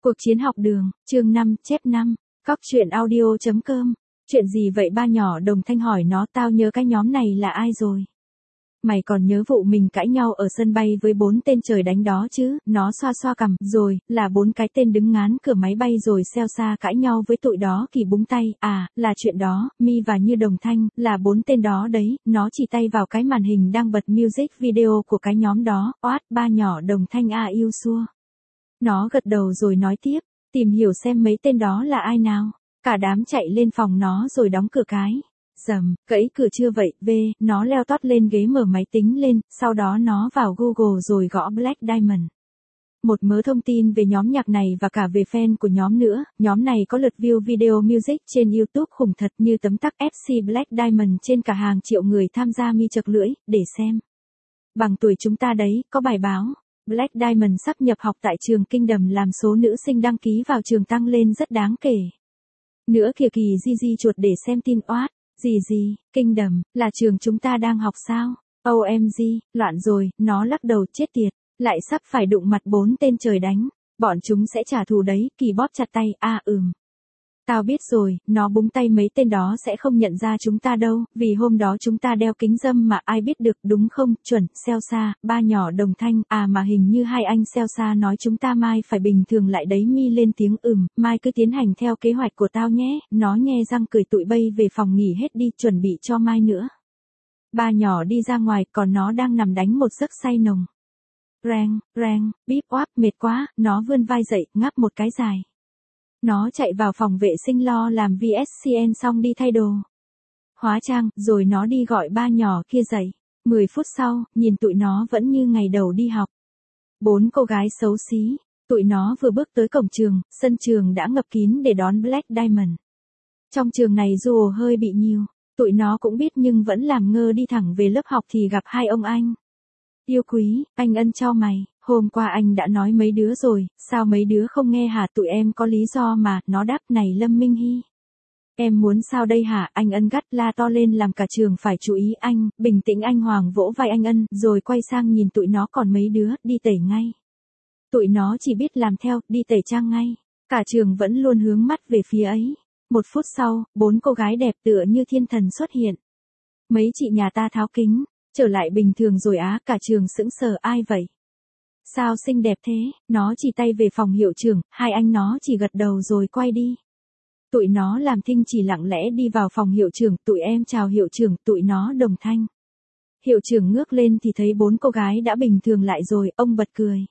Cuộc chiến học đường, chương 5, chép 5, Cóc truyện audio.com. Chuyện gì vậy ba nhỏ đồng thanh hỏi nó, tao nhớ cái nhóm này là ai rồi. Mày còn nhớ vụ mình cãi nhau ở sân bay với 4 tên trời đánh đó chứ, nó xoa xoa cằm, rồi, là 4 cái tên đứng ngán cửa máy bay rồi xeo xa cãi nhau với tụi đó Kỳ búng tay, à, là chuyện đó, Mi và Như đồng thanh, là 4 tên đó đấy, nó chỉ tay vào cái màn hình đang bật music video của cái nhóm đó, oát, ba nhỏ đồng thanh a yêu xua. Nó gật đầu rồi nói tiếp, tìm hiểu xem mấy tên đó là ai nào. Cả đám chạy lên phòng nó rồi đóng cửa cái. Dầm, cẫy cửa chưa vậy, nó leo tót lên ghế mở máy tính lên, sau đó nó vào Google rồi gõ Black Diamond. Một mớ thông tin về nhóm nhạc này và cả về fan của nhóm nữa, nhóm này có lượt view video music trên YouTube khủng thật như tấm tắc FC Black Diamond trên cả hàng triệu người tham gia mi chật lưỡi, để xem. Bằng tuổi chúng ta đấy, có bài báo. Black Diamond sắp nhập học tại trường Kingdom làm số nữ sinh đăng ký vào trường tăng lên rất đáng kể. Nữa kìa Kỳ Gigi chuột để xem tin oát. Gì, Kingdom, là trường chúng ta đang học sao? OMG, loạn rồi, nó lắc đầu chết tiệt, lại sắp phải đụng mặt 4 tên trời đánh. Bọn chúng sẽ trả thù đấy, Kỳ bóp chặt tay, Tao biết rồi, nó búng tay mấy tên đó sẽ không nhận ra chúng ta đâu, vì hôm đó chúng ta đeo kính râm mà ai biết được đúng không, chuẩn, xeo xa, ba nhỏ đồng thanh, mà hình như hai anh xeo xa nói chúng ta mai phải bình thường lại đấy. Mi lên tiếng mai cứ tiến hành theo kế hoạch của tao nhé, nó nhe răng cười tụi bay về phòng nghỉ hết đi, chuẩn bị cho mai nữa. Ba nhỏ đi ra ngoài, còn nó đang nằm đánh một giấc say nồng. Rang, bíp oáp, mệt quá, nó vươn vai dậy, ngáp một cái dài. Nó chạy vào phòng vệ sinh lo làm VSCN xong đi thay đồ. Hóa trang, rồi nó đi gọi ba nhỏ kia dậy. 10 phút sau, nhìn tụi nó vẫn như ngày đầu đi học. 4 cô gái xấu xí. Tụi nó vừa bước tới cổng trường, sân trường đã ngập kín để đón Black Diamond. Trong trường này dù hơi bị nhiều, tụi nó cũng biết nhưng vẫn làm ngơ đi thẳng về lớp học thì gặp hai ông anh. Yêu quý, anh Ân cho mày. Hôm qua anh đã nói mấy đứa rồi, sao mấy đứa không nghe hả? Tụi em có lý do mà, nó đáp. Này Lâm Minh Hy, em muốn sao đây hả? Anh Ân gắt la to lên làm cả trường phải chú ý anh. Bình tĩnh, anh Hoàng vỗ vai anh Ân, rồi quay sang nhìn tụi nó, còn mấy đứa, đi tẩy ngay. Tụi nó chỉ biết làm theo, đi tẩy trang ngay. Cả trường vẫn luôn hướng mắt về phía ấy. 1 phút sau, 4 cô gái đẹp tựa như thiên thần xuất hiện. Mấy chị nhà ta tháo kính, trở lại bình thường rồi á. Cả trường sững sờ, ai vậy? Sao xinh đẹp thế? Nó chỉ tay về phòng hiệu trưởng, hai anh nó chỉ gật đầu rồi quay đi. Tụi nó làm thinh chỉ lặng lẽ đi vào phòng hiệu trưởng, tụi em chào hiệu trưởng, tụi nó đồng thanh. Hiệu trưởng ngước lên thì thấy 4 cô gái đã bình thường lại rồi, ông bật cười.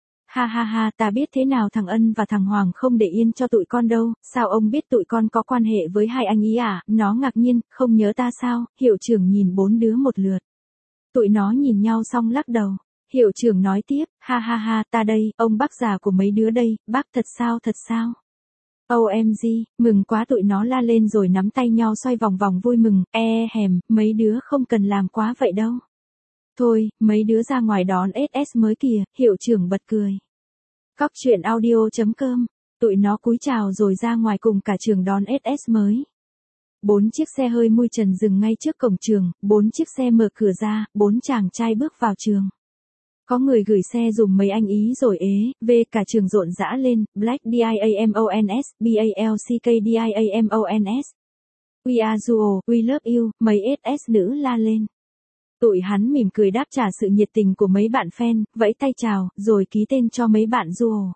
Ha, ta biết thế nào, thằng Ân và thằng Hoàng không để yên cho tụi con đâu, sao ông biết tụi con có quan hệ với hai anh ý à? Nó ngạc nhiên, không nhớ ta sao? Hiệu trưởng nhìn 4 đứa một lượt. Tụi nó nhìn nhau xong lắc đầu. Hiệu trưởng nói tiếp, ha, ta đây, ông bác già của mấy đứa đây, bác thật sao? OMG, mừng quá, tụi nó la lên rồi nắm tay nhau xoay vòng vòng vui mừng, mấy đứa không cần làm quá vậy đâu. Thôi, mấy đứa ra ngoài đón SS mới kìa, hiệu trưởng bật cười. Cóc truyện audio.com, tụi nó cúi chào rồi ra ngoài cùng cả trường đón SS mới. 4 chiếc xe hơi mui trần dừng ngay trước cổng trường, 4 chiếc xe mở cửa ra, 4 chàng trai bước vào trường. Có người gửi xe dùm mấy anh ý rồi cả trường rộn rã lên, Black DIAMONS, BALCK DIAMONS. We are you, we love you, mấy SS nữ la lên. Tụi hắn mỉm cười đáp trả sự nhiệt tình của mấy bạn fan, vẫy tay chào, rồi ký tên cho mấy bạn duo.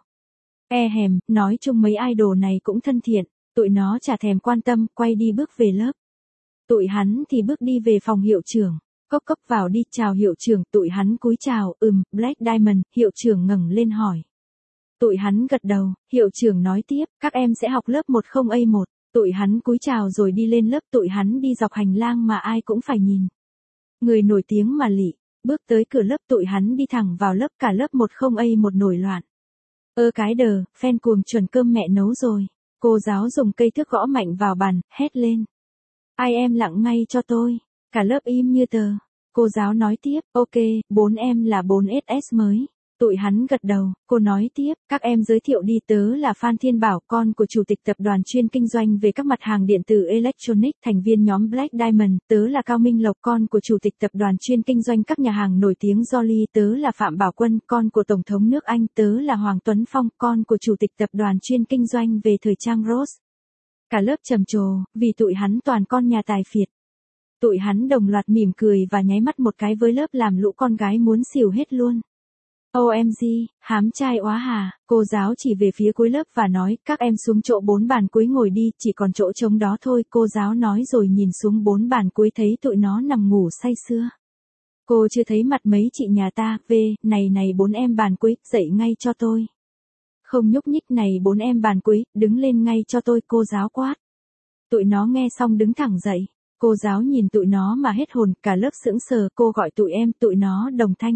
Nói chung mấy idol này cũng thân thiện, tụi nó chả thèm quan tâm, quay đi bước về lớp. Tụi hắn thì bước đi về phòng hiệu trưởng. Cốc vào đi, chào hiệu trưởng, tụi hắn cúi chào, Black Diamond, hiệu trưởng ngẩng lên hỏi. Tụi hắn gật đầu, hiệu trưởng nói tiếp, các em sẽ học lớp 10A1, tụi hắn cúi chào rồi đi lên lớp, tụi hắn đi dọc hành lang mà ai cũng phải nhìn. Người nổi tiếng mà lị, bước tới cửa lớp, tụi hắn đi thẳng vào lớp, cả lớp 10A1 nổi loạn. Cái đờ, fan cuồng chuẩn cơm mẹ nấu rồi. Cô giáo dùng cây thước gõ mạnh vào bàn, hét lên. Ai em lặng ngay cho tôi. Cả lớp im như tờ. Cô giáo nói tiếp, ok, 4 em là 4 SS mới. Tụi hắn gật đầu, cô nói tiếp, các em giới thiệu đi, tớ là Phan Thiên Bảo, con của chủ tịch tập đoàn chuyên kinh doanh về các mặt hàng điện tử Electronic, thành viên nhóm Black Diamond, tớ là Cao Minh Lộc, con của chủ tịch tập đoàn chuyên kinh doanh các nhà hàng nổi tiếng Jolly, tớ là Phạm Bảo Quân, con của Tổng thống nước Anh, tớ là Hoàng Tuấn Phong, con của chủ tịch tập đoàn chuyên kinh doanh về thời trang Rose. Cả lớp trầm trồ, vì tụi hắn toàn con nhà tài phiệt. Tụi hắn đồng loạt mỉm cười và nháy mắt một cái với lớp làm lũ con gái muốn xỉu hết luôn. OMG, hám trai óa hà, cô giáo chỉ về phía cuối lớp và nói, các em xuống chỗ 4 bàn cuối ngồi đi, chỉ còn chỗ trống đó thôi, cô giáo nói rồi nhìn xuống 4 bàn cuối thấy tụi nó nằm ngủ say sưa. Cô chưa thấy mặt mấy chị nhà ta, này 4 em bàn cuối, dậy ngay cho tôi. Không nhúc nhích, này 4 em bàn cuối, đứng lên ngay cho tôi, cô giáo quát. Tụi nó nghe xong đứng thẳng dậy. Cô giáo nhìn tụi nó mà hết hồn, cả lớp sững sờ, cô gọi tụi nó đồng thanh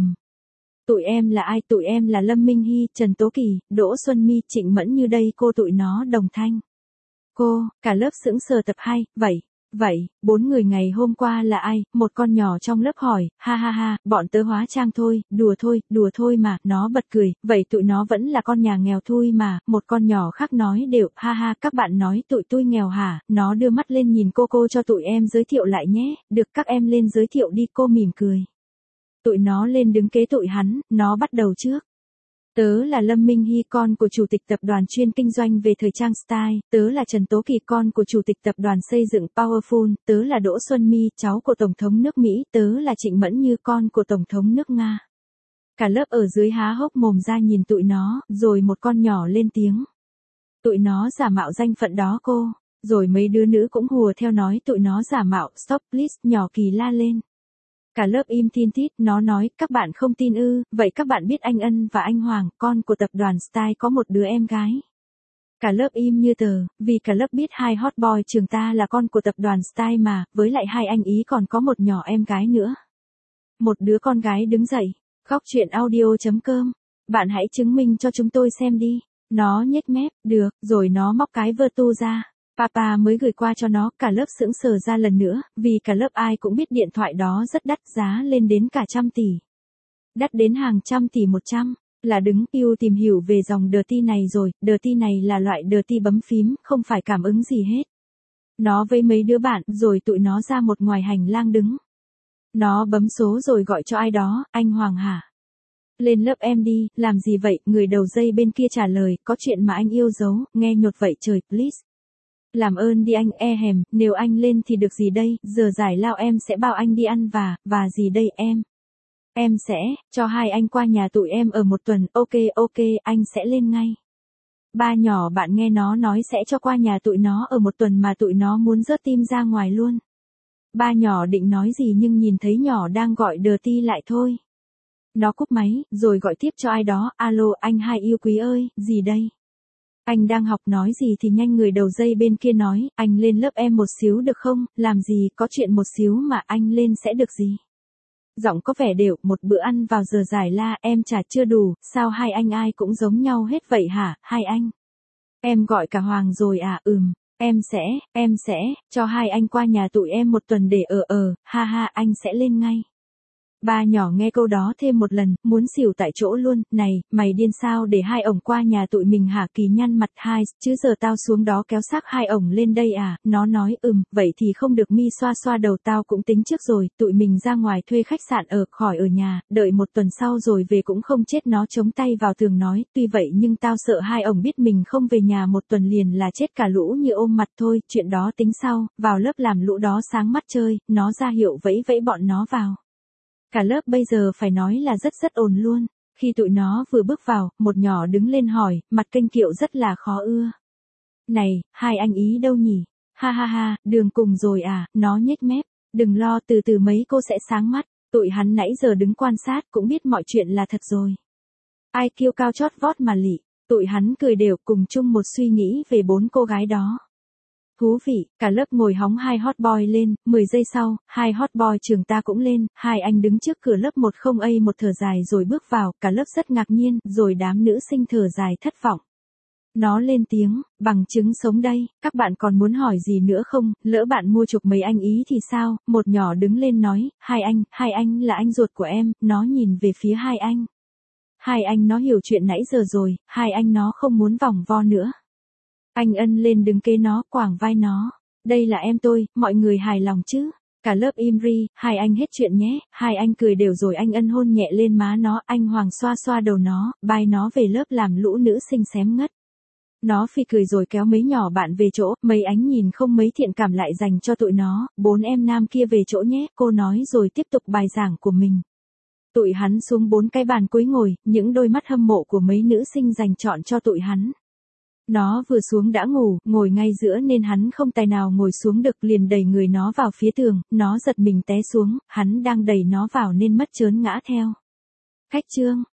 Tụi em là ai? Tụi em là Lâm Minh Hy, Trần Tố Kỳ, Đỗ Xuân My, Trịnh Mẫn Như đây, cô tụi nó đồng thanh. Cô, cả lớp sững sờ. Tập 2, vậy, 4 người ngày hôm qua là ai? Một con nhỏ trong lớp hỏi, ha, bọn tớ hóa trang thôi, đùa thôi mà, nó bật cười, vậy tụi nó vẫn là con nhà nghèo thui mà, một con nhỏ khác nói đều, ha, các bạn nói tụi tôi nghèo hả? Nó đưa mắt lên nhìn cô cho tụi em giới thiệu lại nhé, được các em lên giới thiệu đi, cô mỉm cười. Tụi nó lên đứng kế tụi hắn, nó bắt đầu trước. Tớ là Lâm Minh Hy, con của chủ tịch tập đoàn chuyên kinh doanh về thời trang Style, tớ là Trần Tố Kỳ, con của chủ tịch tập đoàn xây dựng Powerful, tớ là Đỗ Xuân My, cháu của Tổng thống nước Mỹ, tớ là Trịnh Mẫn Như, con của Tổng thống nước Nga. Cả lớp ở dưới há hốc mồm ra nhìn tụi nó, rồi một con nhỏ lên tiếng. Tụi nó giả mạo danh phận đó cô, rồi mấy đứa nữ cũng hùa theo nói tụi nó giả mạo, stop please, nhỏ Kỳ la lên. Cả lớp im tin tít, nó nói, các bạn không tin ư, vậy các bạn biết anh Ân và anh Hoàng, con của tập đoàn Style có một đứa em gái. Cả lớp im như tờ, vì cả lớp biết hai hot boy trường ta là con của tập đoàn Style mà, với lại hai anh ý còn có một nhỏ em gái nữa. Một đứa con gái đứng dậy, góc truyện audio.com, bạn hãy chứng minh cho chúng tôi xem đi. Nó nhếch mép, được, rồi nó móc cái vơ tu ra. Papa mới gửi qua cho nó, cả lớp sững sờ ra lần nữa, vì cả lớp ai cũng biết điện thoại đó rất đắt, giá lên đến cả 100 tỷ. Đắt đến hàng trăm tỷ 100, là đứng yêu tìm hiểu về dòng Dirty này rồi, Dirty này là loại Dirty bấm phím, không phải cảm ứng gì hết. Nó với mấy đứa bạn, rồi tụi nó ra một ngoài hành lang đứng. Nó bấm số rồi gọi cho ai đó, anh Hoàng hả? Lên lớp em đi, làm gì vậy? Người đầu dây bên kia trả lời, có chuyện mà anh yêu giấu, nghe nhột vậy trời, please. Làm ơn đi anh, nếu anh lên thì được gì đây, giờ giải lao em sẽ bao anh đi ăn và gì đây em? Em sẽ, cho hai anh qua nhà tụi em ở một tuần, ok, anh sẽ lên ngay. Ba nhỏ bạn nghe nó nói sẽ cho qua nhà tụi nó ở một tuần mà tụi nó muốn rớt tim ra ngoài luôn. Ba nhỏ định nói gì nhưng nhìn thấy nhỏ đang gọi Dirty lại thôi. Nó cúp máy, rồi gọi tiếp cho ai đó, alo anh hai yêu quý ơi, gì đây? Anh đang học nói gì thì nhanh người đầu dây bên kia nói, anh lên lớp em một xíu được không, làm gì có chuyện một xíu mà anh lên sẽ được gì. Giọng có vẻ đều, một bữa ăn vào giờ giải la em trả chưa đủ, sao hai anh ai cũng giống nhau hết vậy hả, hai anh. Em gọi cả Hoàng rồi à, em sẽ, cho hai anh qua nhà tụi em một tuần để ha anh sẽ lên ngay. Ba nhỏ nghe câu đó thêm một lần, muốn xỉu tại chỗ luôn, này, mày điên sao để hai ổng qua nhà tụi mình hả? Kỳ nhăn mặt hai, chứ giờ tao xuống đó kéo xác hai ổng lên đây à? Nó nói, vậy thì không được. Mi xoa xoa đầu, tao cũng tính trước rồi, tụi mình ra ngoài thuê khách sạn ở, khỏi ở nhà, đợi một tuần sau rồi về cũng không chết. Nó chống tay vào tường nói, tuy vậy nhưng tao sợ hai ổng biết mình không về nhà một tuần liền là chết cả lũ như ôm mặt thôi, chuyện đó tính sau, vào lớp làm lũ đó sáng mắt chơi, nó ra hiệu vẫy bọn nó vào. Cả lớp bây giờ phải nói là rất ồn luôn. Khi tụi nó vừa bước vào, một nhỏ đứng lên hỏi, mặt kênh kiệu rất là khó ưa. Này, hai anh ý đâu nhỉ? Ha, đường cùng rồi à, nó nhếch mép. Đừng lo, từ từ mấy cô sẽ sáng mắt. Tụi hắn nãy giờ đứng quan sát cũng biết mọi chuyện là thật rồi. Ai kêu cao chót vót mà lị. Tụi hắn cười đều cùng chung một suy nghĩ về 4 cô gái đó. Thú vị, cả lớp ngồi hóng hai hot boy lên, 10 giây sau, hai hot boy trường ta cũng lên, hai anh đứng trước cửa lớp 10A một thở dài rồi bước vào, cả lớp rất ngạc nhiên, rồi đám nữ sinh thở dài thất vọng. Nó lên tiếng, bằng chứng sống đây, các bạn còn muốn hỏi gì nữa không, lỡ bạn mua chuộc mấy anh ý thì sao, một nhỏ đứng lên nói, hai anh là anh ruột của em, nó nhìn về phía hai anh. Hai anh nó hiểu chuyện nãy giờ rồi, hai anh nó không muốn vòng vo nữa. Anh Ân lên đứng kế nó, quàng vai nó. Đây là em tôi, mọi người hài lòng chứ? Cả lớp im ri, hai anh hết chuyện nhé, hai anh cười đều rồi anh Ân hôn nhẹ lên má nó, anh Hoàng xoa xoa đầu nó, bái nó về lớp làm lũ nữ sinh xém ngất. Nó phì cười rồi kéo mấy nhỏ bạn về chỗ, mấy ánh nhìn không mấy thiện cảm lại dành cho tụi nó, 4 em nam kia về chỗ nhé, cô nói rồi tiếp tục bài giảng của mình. Tụi hắn xuống 4 cái bàn cuối ngồi, những đôi mắt hâm mộ của mấy nữ sinh dành chọn cho tụi hắn. Nó vừa xuống đã ngủ, ngồi ngay giữa nên hắn không tài nào ngồi xuống được, liền đẩy người nó vào phía tường, nó giật mình té xuống, hắn đang đẩy nó vào nên mất chớn ngã theo. Khách chương.